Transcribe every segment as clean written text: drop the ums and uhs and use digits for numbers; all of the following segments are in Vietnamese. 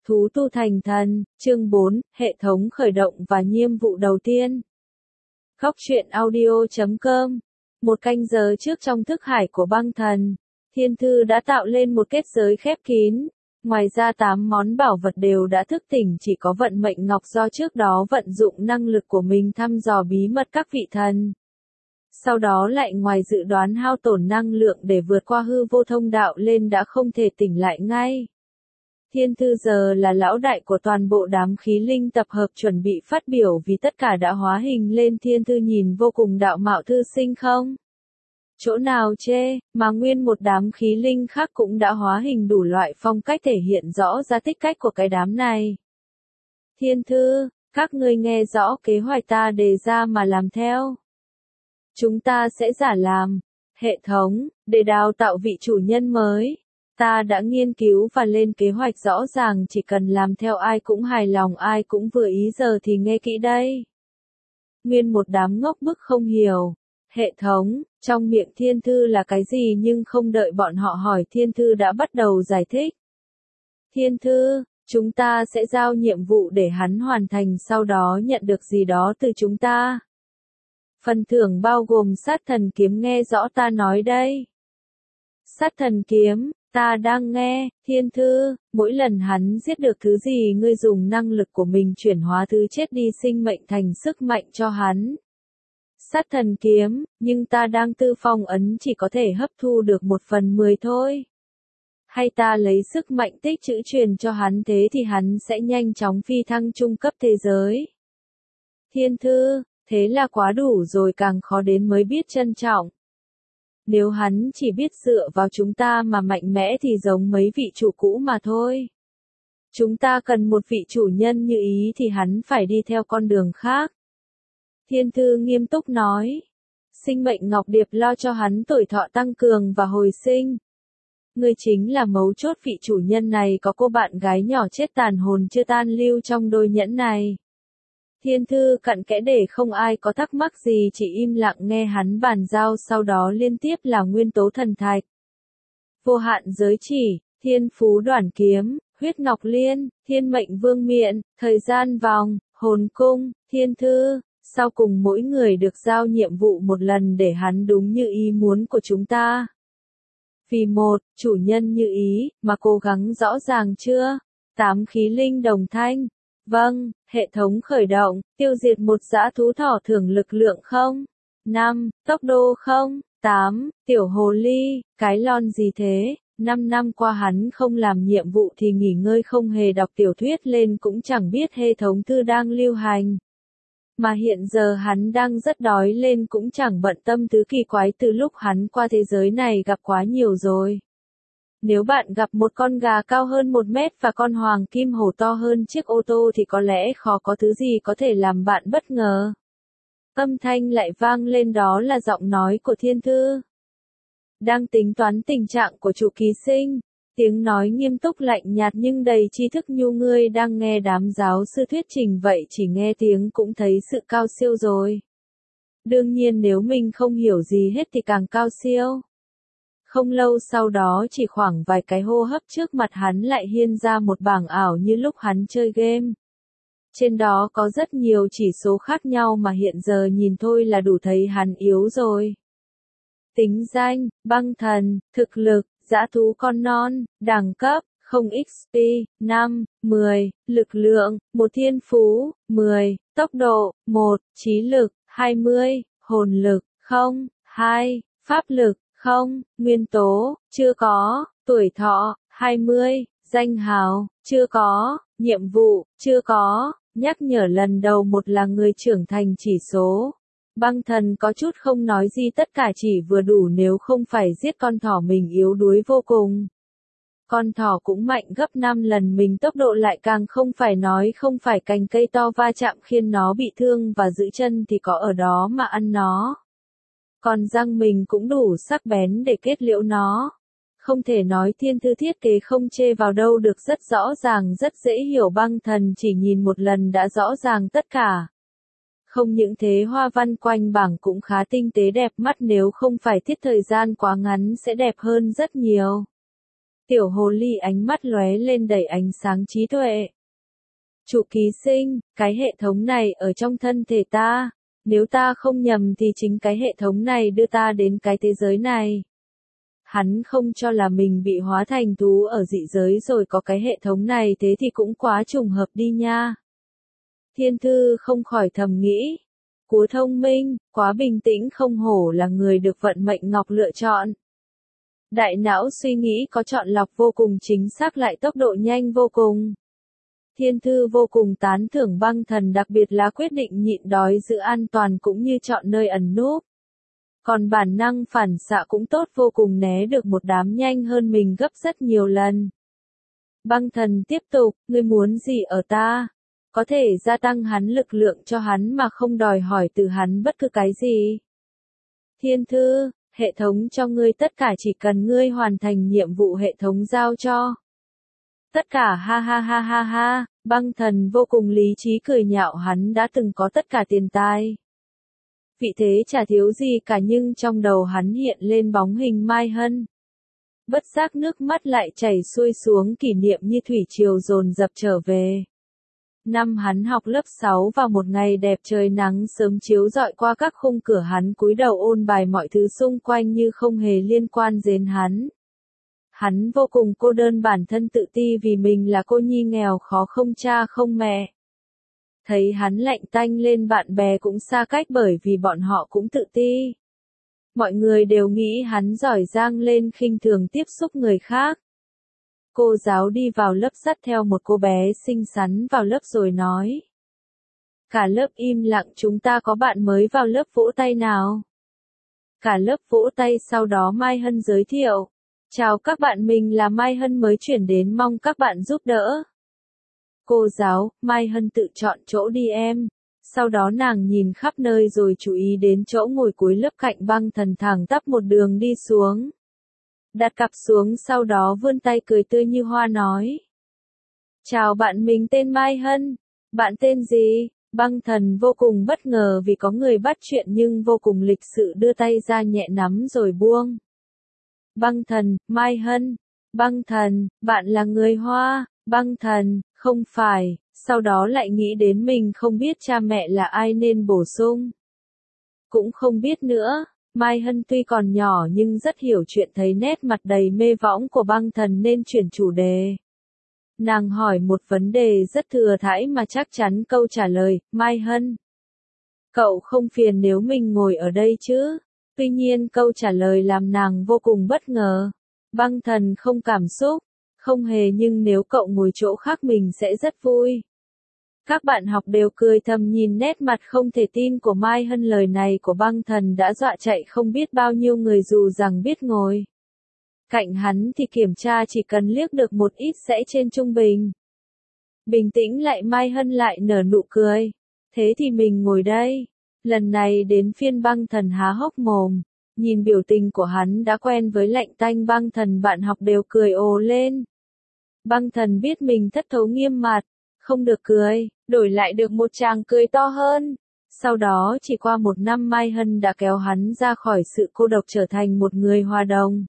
Thú tu thành thần, chương 4, hệ thống khởi động và nhiệm vụ đầu tiên. Góc truyện audio.com. Một canh giờ trước trong thức hải của băng thần, Thiên Thư đã tạo lên một kết giới khép kín. Ngoài ra 8 món bảo vật đều đã thức tỉnh, chỉ có vận mệnh ngọc do trước đó vận dụng năng lực của mình thăm dò bí mật các vị thần. Sau đó lại ngoài dự đoán hao tổn năng lượng để vượt qua hư vô thông đạo lên đã không thể tỉnh lại ngay. Thiên Thư giờ là lão đại của toàn bộ đám khí linh tập hợp chuẩn bị phát biểu vì tất cả đã hóa hình lên. Thiên Thư nhìn vô cùng đạo mạo thư sinh không? Chỗ nào chê, mà nguyên một đám khí linh khác cũng đã hóa hình đủ loại phong cách thể hiện rõ ra tích cách của cái đám này. Thiên Thư, các ngươi nghe rõ kế hoạch ta đề ra mà làm theo. Chúng ta sẽ giả làm hệ thống để đào tạo vị chủ nhân mới. Ta đã nghiên cứu và lên kế hoạch rõ ràng, chỉ cần làm theo ai cũng hài lòng, ai cũng vừa ý. Giờ thì nghe kỹ đây. Nguyên một đám ngốc bức không hiểu. Hệ thống, trong miệng Thiên Thư là cái gì, nhưng không đợi bọn họ hỏi Thiên Thư đã bắt đầu giải thích. Thiên Thư, chúng ta sẽ giao nhiệm vụ để hắn hoàn thành, sau đó nhận được gì đó từ chúng ta. Phần thưởng bao gồm sát thần kiếm, nghe rõ ta nói đây. Sát thần kiếm. Ta đang nghe, Thiên Thư, mỗi lần hắn giết được thứ gì ngươi dùng năng lực của mình chuyển hóa thứ chết đi sinh mệnh thành sức mạnh cho hắn. Sát thần kiếm, nhưng ta đang tư phong ấn chỉ có thể hấp thu được 1/10 thôi. Hay ta lấy sức mạnh tích trữ truyền cho hắn, thế thì hắn sẽ nhanh chóng phi thăng trung cấp thế giới. Thiên Thư, thế là quá đủ rồi, càng khó đến mới biết trân trọng. Nếu hắn chỉ biết dựa vào chúng ta mà mạnh mẽ thì giống mấy vị chủ cũ mà thôi. Chúng ta cần một vị chủ nhân như ý thì hắn phải đi theo con đường khác. Thiên Thư nghiêm túc nói. Sinh mệnh ngọc điệp lo cho hắn tuổi thọ tăng cường và hồi sinh. Ngươi chính là mấu chốt, vị chủ nhân này có cô bạn gái nhỏ chết tàn hồn chưa tan lưu trong đôi nhẫn này. Thiên Thư cặn kẽ để không ai có thắc mắc gì, chỉ im lặng nghe hắn bàn giao. Sau đó liên tiếp là nguyên tố thần thạch, vô hạn giới chỉ, thiên phú đoản kiếm, huyết ngọc liên, thiên mệnh vương miện, thời gian vòng, hồn cung. Thiên Thư, sau cùng mỗi người được giao nhiệm vụ một lần để hắn đúng như ý muốn của chúng ta. Vì một chủ nhân như ý mà cố gắng rõ ràng chưa? 8 khí linh đồng thanh. Vâng, hệ thống khởi động, tiêu diệt một dã thú thỏ thưởng lực lượng không? 5, tốc độ không? 8, tiểu hồ ly, cái lon gì thế? 5 năm qua hắn không làm nhiệm vụ thì nghỉ ngơi, không hề đọc tiểu thuyết lên, cũng chẳng biết hệ thống thư đang lưu hành. Mà hiện giờ hắn đang rất đói lên, cũng chẳng bận tâm thứ kỳ quái từ lúc hắn qua thế giới này gặp quá nhiều rồi. Nếu bạn gặp một con gà cao hơn 1 mét và con hoàng kim hổ to hơn chiếc ô tô thì có lẽ khó có thứ gì có thể làm bạn bất ngờ. Âm thanh lại vang lên, đó là giọng nói của Thiên Thư. Đang tính toán tình trạng của chủ ký sinh. Tiếng nói nghiêm túc lạnh nhạt nhưng đầy tri thức. Nhu, ngươi đang nghe đám giáo sư thuyết trình vậy, chỉ nghe tiếng cũng thấy sự cao siêu rồi. Đương nhiên nếu mình không hiểu gì hết thì càng cao siêu. Không lâu sau đó, chỉ khoảng vài cái hô hấp, trước mặt hắn lại hiên ra một bảng ảo như lúc hắn chơi game. Trên đó có rất nhiều chỉ số khác nhau mà hiện giờ nhìn thôi là đủ thấy hắn yếu rồi. Tính danh, băng thần, thực lực, dã thú con non, đẳng cấp, 0 XP, 5, 10, lực lượng, 1 thiên phú, 10, tốc độ, 1, trí lực, 20, hồn lực, 0, 2, pháp lực, 0, nguyên tố, chưa có, tuổi thọ, 20, danh hào, chưa có, nhiệm vụ, chưa có, nhắc nhở lần đầu một là người trưởng thành chỉ số. Băng thần có chút không nói gì, tất cả chỉ vừa đủ, nếu không phải giết con thỏ mình yếu đuối vô cùng. Con thỏ cũng mạnh gấp 5 lần mình, tốc độ lại càng không phải nói, không phải cành cây to va chạm khiến nó bị thương và giữ chân thì có ở đó mà ăn nó. Còn răng mình cũng đủ sắc bén để kết liễu nó. Không thể nói Thiên Thư thiết kế không chê vào đâu được, rất rõ ràng, rất dễ hiểu. Băng thần chỉ nhìn một lần đã rõ ràng tất cả. Không những thế, hoa văn quanh bảng cũng khá tinh tế đẹp mắt, nếu không phải thiết thời gian quá ngắn sẽ đẹp hơn rất nhiều. Tiểu hồ ly ánh mắt lóe lên đầy ánh sáng trí tuệ. Chủ ký sinh, cái hệ thống này ở trong thân thể ta. Nếu ta không nhầm thì chính cái hệ thống này đưa ta đến cái thế giới này. Hắn không cho là mình bị hóa thành thú ở dị giới rồi có cái hệ thống này, thế thì cũng quá trùng hợp đi nha. Thiên Thư không khỏi thầm nghĩ. Quá thông minh, quá bình tĩnh, không hổ là người được vận mệnh ngọc lựa chọn. Đại não suy nghĩ có chọn lọc vô cùng chính xác, lại tốc độ nhanh vô cùng. Thiên Thư vô cùng tán thưởng Băng Thần, đặc biệt là quyết định nhịn đói giữ an toàn cũng như chọn nơi ẩn núp. Còn bản năng phản xạ cũng tốt vô cùng, né được một đám nhanh hơn mình gấp rất nhiều lần. Băng Thần tiếp tục, ngươi muốn gì ở ta? Có thể gia tăng hắn lực lượng cho hắn mà không đòi hỏi từ hắn bất cứ cái gì. Thiên Thư, hệ thống cho ngươi tất cả, chỉ cần ngươi hoàn thành nhiệm vụ hệ thống giao cho. Tất cả ha ha ha ha ha, Băng Thần vô cùng lý trí cười nhạo, hắn đã từng có tất cả tiền tài. Vị thế chả thiếu gì cả, nhưng trong đầu hắn hiện lên bóng hình Mai Hân. Bất giác nước mắt lại chảy xuôi xuống, kỷ niệm như thủy triều dồn dập trở về. Năm hắn học lớp 6 vào một ngày đẹp, trời nắng sớm chiếu rọi qua các khung cửa, hắn cúi đầu ôn bài, mọi thứ xung quanh như không hề liên quan đến hắn. Hắn vô cùng cô đơn, bản thân tự ti vì mình là cô nhi nghèo khó, không cha không mẹ. Thấy hắn lạnh tanh lên, bạn bè cũng xa cách bởi vì bọn họ cũng tự ti. Mọi người đều nghĩ hắn giỏi giang lên, khinh thường tiếp xúc người khác. Cô giáo đi vào lớp dắt theo một cô bé xinh xắn vào lớp rồi nói. Cả lớp im lặng, chúng ta có bạn mới vào lớp, vỗ tay nào. Cả lớp vỗ tay, sau đó Mai Hân giới thiệu. Chào các bạn, mình là Mai Hân mới chuyển đến, mong các bạn giúp đỡ. Cô giáo, Mai Hân tự chọn chỗ đi em. Sau đó nàng nhìn khắp nơi rồi chú ý đến chỗ ngồi cuối lớp cạnh Băng Thần, thẳng tắp một đường đi xuống. Đặt cặp xuống, sau đó vươn tay cười tươi như hoa nói. Chào bạn, mình tên Mai Hân. Bạn tên gì? Băng Thần vô cùng bất ngờ vì có người bắt chuyện, nhưng vô cùng lịch sự đưa tay ra nhẹ nắm rồi buông. Băng Thần, Mai Hân. Băng Thần, bạn là người Hoa. Băng Thần, không phải. Sau đó lại nghĩ đến mình không biết cha mẹ là ai nên bổ sung. Cũng không biết nữa. Mai Hân tuy còn nhỏ nhưng rất hiểu chuyện, thấy nét mặt đầy mê võng của Băng Thần nên chuyển chủ đề. Nàng hỏi một vấn đề rất thừa thãi mà chắc chắn câu trả lời. Mai Hân, cậu không phiền nếu mình ngồi ở đây chứ? Tuy nhiên câu trả lời làm nàng vô cùng bất ngờ. Băng Thần không cảm xúc. Không hề, nhưng nếu cậu ngồi chỗ khác mình sẽ rất vui. Các bạn học đều cười thầm, nhìn nét mặt không thể tin của Mai Hân, lời này của Băng Thần đã dọa chạy không biết bao nhiêu người dù rằng biết ngồi. Cạnh hắn thì kiểm tra chỉ cần liếc được một ít sẽ trên trung bình. Bình tĩnh lại, Mai Hân lại nở nụ cười. Thế thì mình ngồi đây. Lần này đến phiên Băng Thần há hốc mồm. Nhìn biểu tình của hắn đã quen với lạnh tanh Băng Thần, bạn học đều cười ồ lên. Băng Thần biết mình thất thố nghiêm mặt. Không được cười, đổi lại được một tràng cười to hơn. Sau đó chỉ qua một năm, Mai Hân đã kéo hắn ra khỏi sự cô độc, trở thành một người hòa đồng.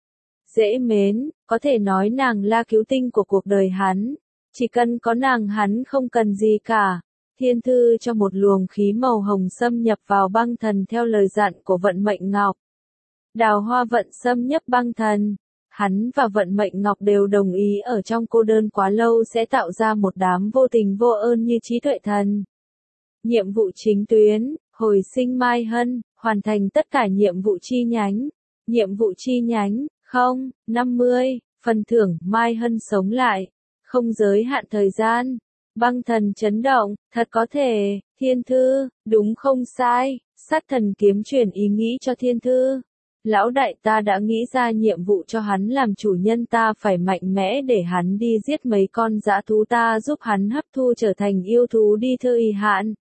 Dễ mến, có thể nói nàng là cứu tinh của cuộc đời hắn. Chỉ cần có nàng hắn không cần gì cả. Thiên Thư cho một luồng khí màu hồng xâm nhập vào Băng Thần theo lời dặn của vận mệnh ngọc. Đào hoa vận xâm nhập Băng Thần. Hắn và vận mệnh ngọc đều đồng ý ở trong cô đơn quá lâu sẽ tạo ra một đám vô tình vô ơn như trí tuệ thần. Nhiệm vụ chính tuyến, hồi sinh Mai Hân, hoàn thành tất cả nhiệm vụ chi nhánh. Nhiệm vụ chi nhánh, 50, phần thưởng, Mai Hân sống lại. Không giới hạn thời gian. Băng Thần chấn động, thật có thể, Thiên Thư, đúng không sai, sát thần kiếm truyền ý nghĩ cho Thiên Thư. Lão đại, ta đã nghĩ ra nhiệm vụ cho hắn, làm chủ nhân ta phải mạnh mẽ để hắn đi giết mấy con dã thú, ta giúp hắn hấp thu trở thành yêu thú đi thời hạn.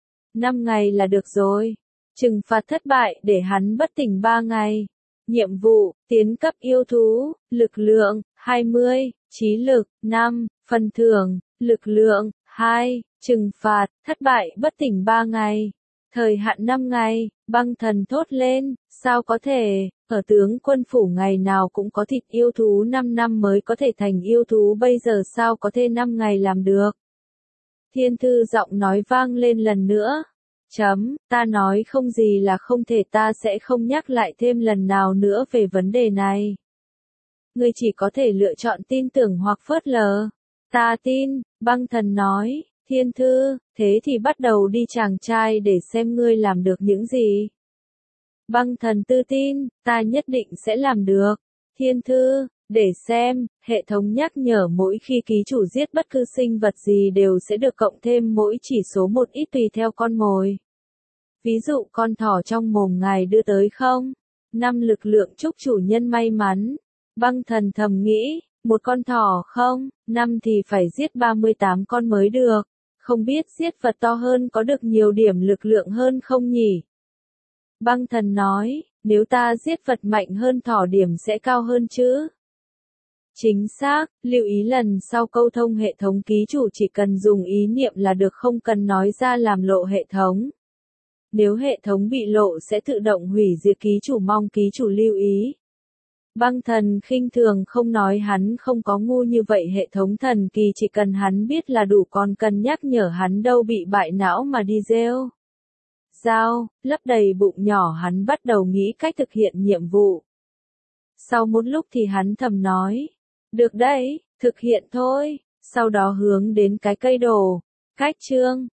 5 ngày là được rồi. Trừng phạt thất bại để hắn bất tỉnh 3 ngày. Nhiệm vụ, tiến cấp yêu thú, lực lượng, 20, trí lực, 5, phần thưởng, lực lượng, 2, trừng phạt, thất bại bất tỉnh 3 ngày. Thời hạn 5 ngày, Băng Thần thốt lên, Sao có thể, ở tướng quân phủ ngày nào cũng có thịt yêu thú 5 năm mới có thể thành yêu thú bây giờ sao có thể 5 ngày làm được. Thiên thư giọng nói vang lên lần nữa. Ta nói không gì là không thể, ta sẽ không nhắc lại thêm lần nào nữa về vấn đề này. Ngươi chỉ có thể lựa chọn tin tưởng hoặc phớt lờ. Ta tin, Băng Thần nói. Thiên thư, thế thì bắt đầu đi chàng trai để xem ngươi làm được những gì. Băng Thần tự tin, ta nhất định sẽ làm được. Thiên thư, để xem, hệ thống nhắc nhở mỗi khi ký chủ giết bất cứ sinh vật gì đều sẽ được cộng thêm mỗi chỉ số một ít tùy theo con mồi. Ví dụ con thỏ trong mồm ngài đưa tới không? 5 lực lượng chúc chủ nhân may mắn. Băng Thần thầm nghĩ, một con thỏ không, 5 thì phải giết 38 con mới được. Không biết giết vật to hơn có được nhiều điểm lực lượng hơn không nhỉ? Băng Thần nói, nếu ta giết vật mạnh hơn thỏ điểm sẽ cao hơn chứ? Chính xác, lưu ý lần sau câu thông hệ thống ký chủ chỉ cần dùng ý niệm là được, không cần nói ra làm lộ hệ thống. Nếu hệ thống bị lộ sẽ tự động hủy diệt ký chủ, mong ký chủ lưu ý. Băng Thần khinh thường không nói hắn không có ngu như vậy, hệ thống thần kỳ chỉ cần hắn biết là đủ, còn cần nhắc nhở hắn đâu, bị bại não mà đi rêu. Lấp đầy bụng nhỏ hắn bắt đầu nghĩ cách thực hiện nhiệm vụ. Sau một lúc thì hắn thầm nói, được đấy, thực hiện thôi, sau đó hướng đến cái cây đồ. Cách chương